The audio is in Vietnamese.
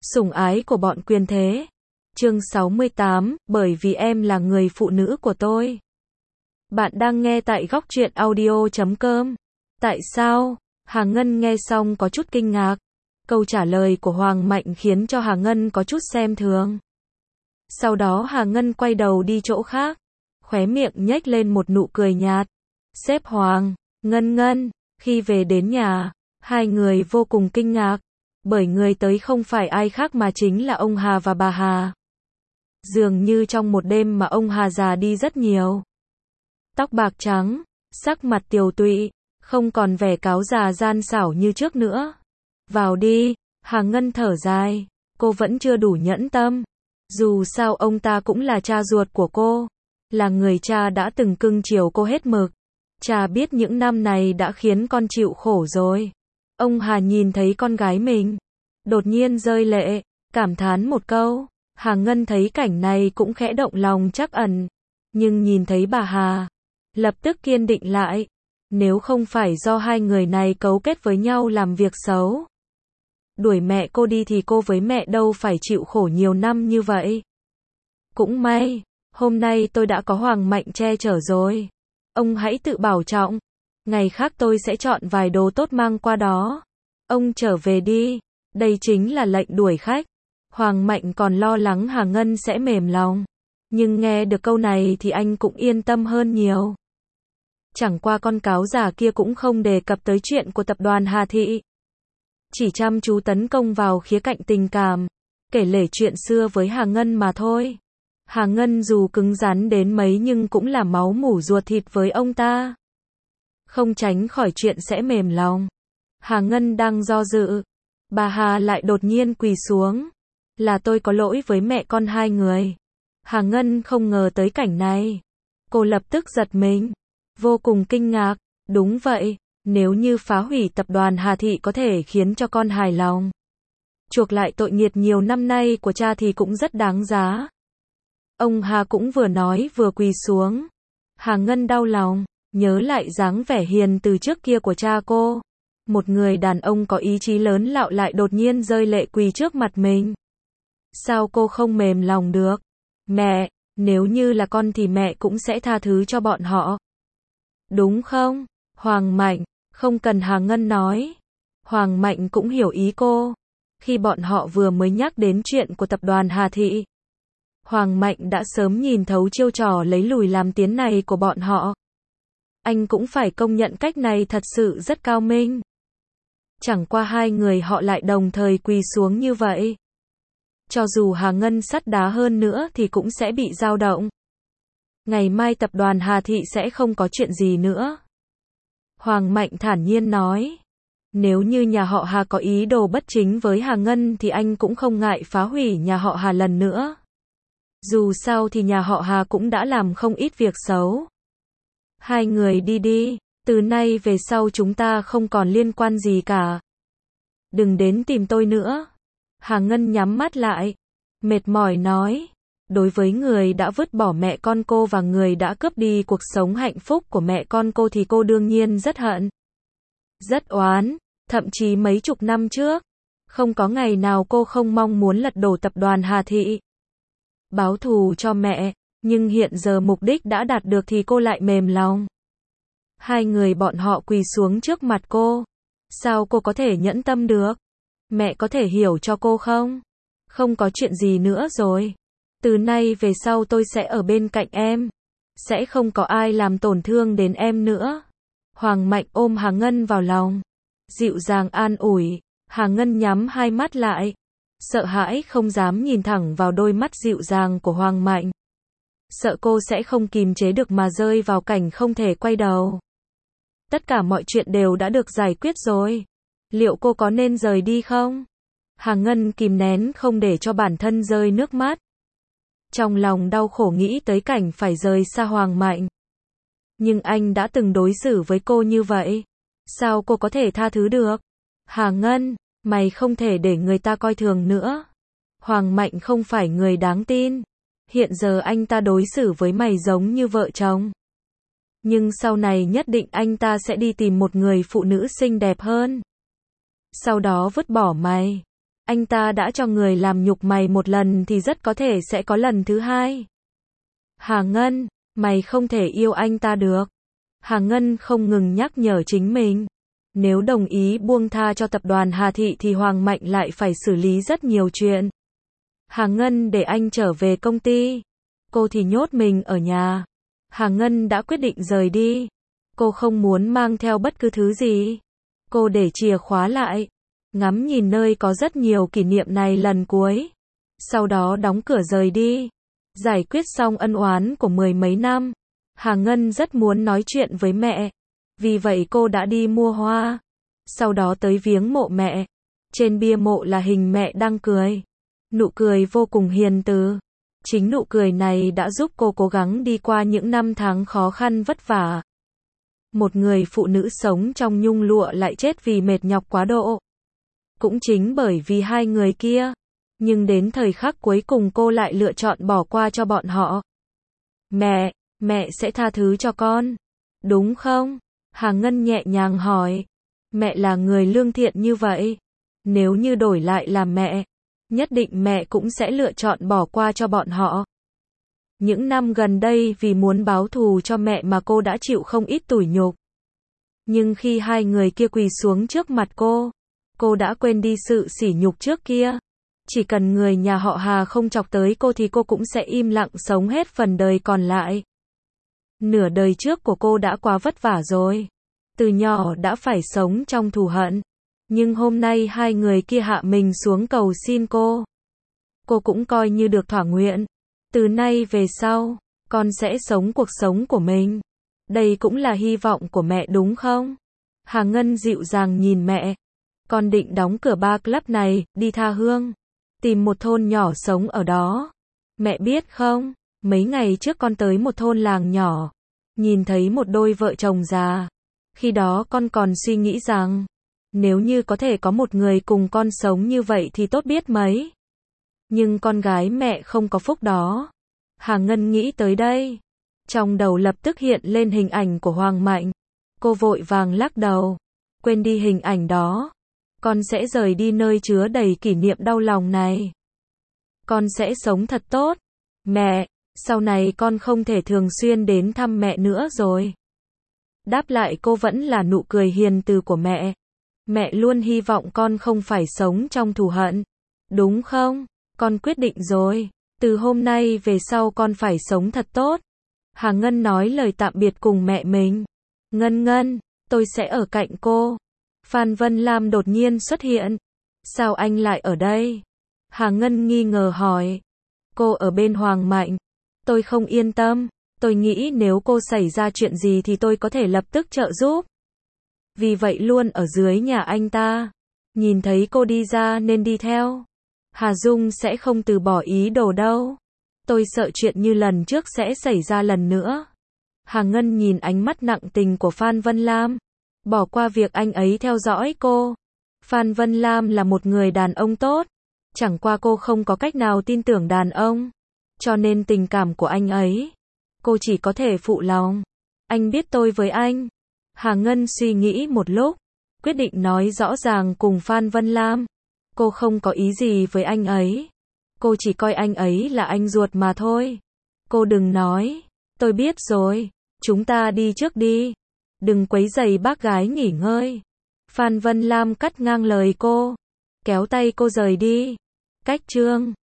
Sủng ái của bọn quyền thế. Chương 68, bởi vì em là người phụ nữ của tôi. Bạn đang nghe tại góc truyện audio.com. Tại sao? Hà Ngân nghe xong có chút kinh ngạc. Câu trả lời của Hoàng Mạnh khiến cho Hà Ngân có chút xem thường. Sau đó Hà Ngân quay đầu đi chỗ khác, khóe miệng nhếch lên một nụ cười nhạt. Sếp Hoàng, Ngân, khi về đến nhà, hai người vô cùng kinh ngạc, bởi người tới không phải ai khác mà chính là ông Hà và bà Hà. Dường như trong một đêm mà ông Hà già đi rất nhiều. Tóc bạc trắng, sắc mặt tiều tụy, không còn vẻ cáo già gian xảo như trước nữa. Vào đi, Hà Ngân thở dài, cô vẫn chưa đủ nhẫn tâm. Dù sao ông ta cũng là cha ruột của cô, là người cha đã từng cưng chiều cô hết mực. Cha biết những năm này đã khiến con chịu khổ rồi. Ông Hà nhìn thấy con gái mình, đột nhiên rơi lệ, cảm thán một câu. Hà Ngân thấy cảnh này cũng khẽ động lòng trắc ẩn, nhưng nhìn thấy bà Hà, lập tức kiên định lại. Nếu không phải do hai người này cấu kết với nhau làm việc xấu, đuổi mẹ cô đi thì cô với mẹ đâu phải chịu khổ nhiều năm như vậy. Cũng may, hôm nay tôi đã có Hoàng Mạnh che chở rồi. Ông hãy tự bảo trọng, ngày khác tôi sẽ chọn vài đồ tốt mang qua đó. Ông trở về đi, đây chính là lệnh đuổi khách. Hoàng Mạnh còn lo lắng Hà Ngân sẽ mềm lòng, nhưng nghe được câu này thì anh cũng yên tâm hơn nhiều. Chẳng qua con cáo già kia cũng không đề cập tới chuyện của tập đoàn Hà Thị, chỉ chăm chú tấn công vào khía cạnh tình cảm, kể lể chuyện xưa với Hà Ngân mà thôi. Hà Ngân dù cứng rắn đến mấy nhưng cũng là máu mủ ruột thịt với ông ta, không tránh khỏi chuyện sẽ mềm lòng. Hà Ngân đang do dự, bà Hà lại đột nhiên quỳ xuống. Là tôi có lỗi với mẹ con hai người. Hà Ngân không ngờ tới cảnh này. Cô lập tức giật mình, vô cùng kinh ngạc. Đúng vậy, nếu như phá hủy tập đoàn Hà Thị có thể khiến cho con hài lòng, chuộc lại tội nghiệt nhiều năm nay của cha thì cũng rất đáng giá. Ông Hà cũng vừa nói vừa quỳ xuống. Hà Ngân đau lòng, nhớ lại dáng vẻ hiền từ trước kia của cha cô. Một người đàn ông có ý chí lớn lạo lại đột nhiên rơi lệ quỳ trước mặt mình. Sao cô không mềm lòng được? Mẹ, nếu như là con thì mẹ cũng sẽ tha thứ cho bọn họ. Đúng không? Hoàng Mạnh, không cần Hà Ngân nói. Hoàng Mạnh cũng hiểu ý cô. Khi bọn họ vừa mới nhắc đến chuyện của tập đoàn Hà Thị, Hoàng Mạnh đã sớm nhìn thấu chiêu trò lấy lùi làm tiến này của bọn họ. Anh cũng phải công nhận cách này thật sự rất cao minh. Chẳng qua hai người họ lại đồng thời quỳ xuống như vậy. Cho dù Hà Ngân sắt đá hơn nữa thì cũng sẽ bị dao động. Ngày mai tập đoàn Hà Thị sẽ không có chuyện gì nữa. Hoàng Mạnh thản nhiên nói. Nếu như nhà họ Hà có ý đồ bất chính với Hà Ngân thì anh cũng không ngại phá hủy nhà họ Hà lần nữa. Dù sao thì nhà họ Hà cũng đã làm không ít việc xấu. Hai người đi đi, từ nay về sau chúng ta không còn liên quan gì cả. Đừng đến tìm tôi nữa. Hà Ngân nhắm mắt lại, mệt mỏi nói. Đối với người đã vứt bỏ mẹ con cô và người đã cướp đi cuộc sống hạnh phúc của mẹ con cô thì cô đương nhiên rất hận, rất oán, thậm chí mấy chục năm trước, không có ngày nào cô không mong muốn lật đổ tập đoàn Hà Thị, báo thù cho mẹ, nhưng hiện giờ mục đích đã đạt được thì cô lại mềm lòng. Hai người bọn họ quỳ xuống trước mặt cô, sao cô có thể nhẫn tâm được? Mẹ có thể hiểu cho cô không? Không có chuyện gì nữa rồi. Từ nay về sau tôi sẽ ở bên cạnh em. Sẽ không có ai làm tổn thương đến em nữa. Hoàng Mạnh ôm Hà Ngân vào lòng, dịu dàng an ủi. Hà Ngân nhắm hai mắt lại, sợ hãi không dám nhìn thẳng vào đôi mắt dịu dàng của Hoàng Mạnh. Sợ cô sẽ không kìm chế được mà rơi vào cảnh không thể quay đầu. Tất cả mọi chuyện đều đã được giải quyết rồi. Liệu cô có nên rời đi không? Hà Ngân kìm nén không để cho bản thân rơi nước mắt. Trong lòng đau khổ nghĩ tới cảnh phải rời xa Hoàng Mạnh. Nhưng anh đã từng đối xử với cô như vậy. Sao cô có thể tha thứ được? Hà Ngân, mày không thể để người ta coi thường nữa. Hoàng Mạnh không phải người đáng tin. Hiện giờ anh ta đối xử với mày giống như vợ chồng. Nhưng sau này nhất định anh ta sẽ đi tìm một người phụ nữ xinh đẹp hơn. Sau đó vứt bỏ mày. Anh ta đã cho người làm nhục mày một lần thì rất có thể sẽ có lần thứ hai. Hà Ngân, mày không thể yêu anh ta được. Hà Ngân không ngừng nhắc nhở chính mình. Nếu đồng ý buông tha cho tập đoàn Hà Thị thì Hoàng Mạnh lại phải xử lý rất nhiều chuyện. Hà Ngân để anh trở về công ty. Cô thì nhốt mình ở nhà. Hà Ngân đã quyết định rời đi. Cô không muốn mang theo bất cứ thứ gì. Cô để chìa khóa lại. Ngắm nhìn nơi có rất nhiều kỷ niệm này lần cuối. Sau đó đóng cửa rời đi. Giải quyết xong ân oán của mười mấy năm. Hà Ngân rất muốn nói chuyện với mẹ. Vì vậy cô đã đi mua hoa. Sau đó tới viếng mộ mẹ. Trên bia mộ là hình mẹ đang cười. Nụ cười vô cùng hiền từ. Chính nụ cười này đã giúp cô cố gắng đi qua những năm tháng khó khăn vất vả. Một người phụ nữ sống trong nhung lụa lại chết vì mệt nhọc quá độ. Cũng chính bởi vì hai người kia. Nhưng đến thời khắc cuối cùng cô lại lựa chọn bỏ qua cho bọn họ. Mẹ sẽ tha thứ cho con. Đúng không? Hà Ngân nhẹ nhàng hỏi. Mẹ là người lương thiện như vậy. Nếu như đổi lại là mẹ, nhất định mẹ cũng sẽ lựa chọn bỏ qua cho bọn họ. Những năm gần đây vì muốn báo thù cho mẹ mà cô đã chịu không ít tủi nhục. Nhưng khi hai người kia quỳ xuống trước mặt cô đã quên đi sự sỉ nhục trước kia. Chỉ cần người nhà họ Hà không chọc tới cô thì cô cũng sẽ im lặng sống hết phần đời còn lại. Nửa đời trước của cô đã quá vất vả rồi. Từ nhỏ đã phải sống trong thù hận. Nhưng hôm nay hai người kia hạ mình xuống cầu xin cô. Cô cũng coi như được thỏa nguyện. Từ nay về sau, con sẽ sống cuộc sống của mình. Đây cũng là hy vọng của mẹ đúng không? Hà Ngân dịu dàng nhìn mẹ. Con định đóng cửa bar club này, đi tha hương. Tìm một thôn nhỏ sống ở đó. Mẹ biết không, mấy ngày trước con tới một thôn làng nhỏ. Nhìn thấy một đôi vợ chồng già. Khi đó con còn suy nghĩ rằng, nếu như có thể có một người cùng con sống như vậy thì tốt biết mấy. Nhưng con gái mẹ không có phúc đó. Hà Ngân nghĩ tới đây. Trong đầu lập tức hiện lên hình ảnh của Hoàng Mạnh. Cô vội vàng lắc đầu. Quên đi hình ảnh đó. Con sẽ rời đi nơi chứa đầy kỷ niệm đau lòng này. Con sẽ sống thật tốt. Mẹ, sau này con không thể thường xuyên đến thăm mẹ nữa rồi. Đáp lại cô vẫn là nụ cười hiền từ của mẹ. Mẹ luôn hy vọng con không phải sống trong thù hận. Đúng không? Con quyết định rồi. Từ hôm nay về sau con phải sống thật tốt. Hà Ngân nói lời tạm biệt cùng mẹ mình. Ngân, tôi sẽ ở cạnh cô. Phan Vân Lam đột nhiên xuất hiện. Sao anh lại ở đây? Hà Ngân nghi ngờ hỏi. Cô ở bên Hoàng Mạnh. Tôi không yên tâm. Tôi nghĩ nếu cô xảy ra chuyện gì thì tôi có thể lập tức trợ giúp. Vì vậy luôn ở dưới nhà anh ta. Nhìn thấy cô đi ra nên đi theo. Hà Dung sẽ không từ bỏ ý đồ đâu. Tôi sợ chuyện như lần trước sẽ xảy ra lần nữa. Hà Ngân nhìn ánh mắt nặng tình của Phan Vân Lam. Bỏ qua việc anh ấy theo dõi cô. Phan Vân Lam là một người đàn ông tốt. Chẳng qua cô không có cách nào tin tưởng đàn ông. Cho nên tình cảm của anh ấy, cô chỉ có thể phụ lòng. Anh biết tôi với anh. Hà Ngân suy nghĩ một lúc. Quyết định nói rõ ràng cùng Phan Vân Lam. Cô không có ý gì với anh ấy. Cô chỉ coi anh ấy là anh ruột mà thôi. Cô đừng nói. Tôi biết rồi. Chúng ta đi trước đi. Đừng quấy rầy bác gái nghỉ ngơi. Phan Vân Lam cắt ngang lời cô. Kéo tay cô rời đi. Cách chương